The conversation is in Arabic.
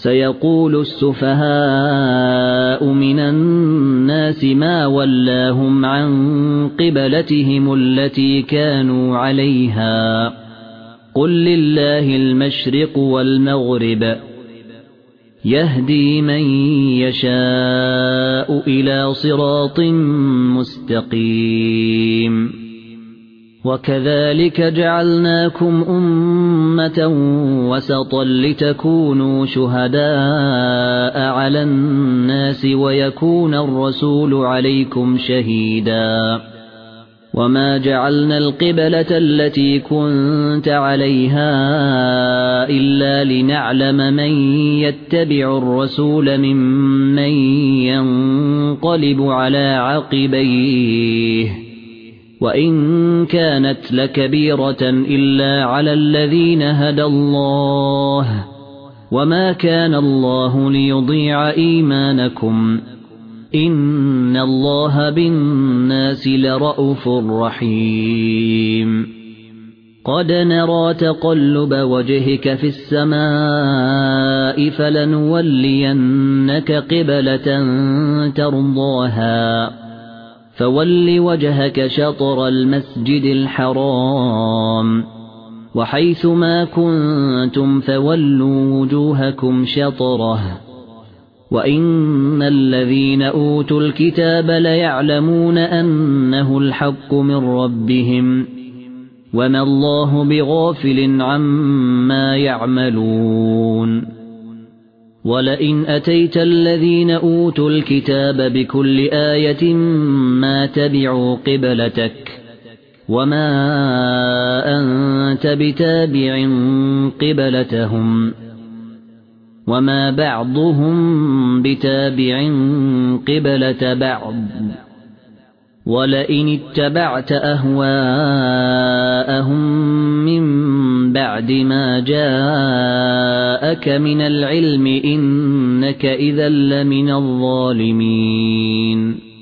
سيقول السفهاء من الناس ما ولاهم عن قبلتهم التي كانوا عليها قل لله المشرق والمغرب يهدي من يشاء إلى صراط مستقيم وكذلك جعلناكم أمة وسطا لتكونوا شهداء على الناس ويكون الرسول عليكم شهيدا وما جعلنا القبلة التي كنت عليها إلا لنعلم من يتبع الرسول ممن ينقلب على عقبيه وإن كانت لكبيرة إلا على الذين هدى الله وما كان الله ليضيع إيمانكم إن الله بالناس لرءوف رحيم قد نرى تقلب وجهك في السماء فلنولينك قبلة ترضاها فول وجهك شطر المسجد الحرام وحيث ما كنتم فولوا وجوهكم شطره وإن الذين أوتوا الكتاب ليعلمون أنه الحق من ربهم وما الله بغافل عما يعملون ولئن أتيت الذين أوتوا الكتاب بكل آية ما تبعوا قبلتك وما أنت بتابع قبلتهم وما بعضهم بتابع قبلة بعض ولئن اتبعت أهواءهم من بعد ما جاءك من العلم إنك إذا لمن الظالمين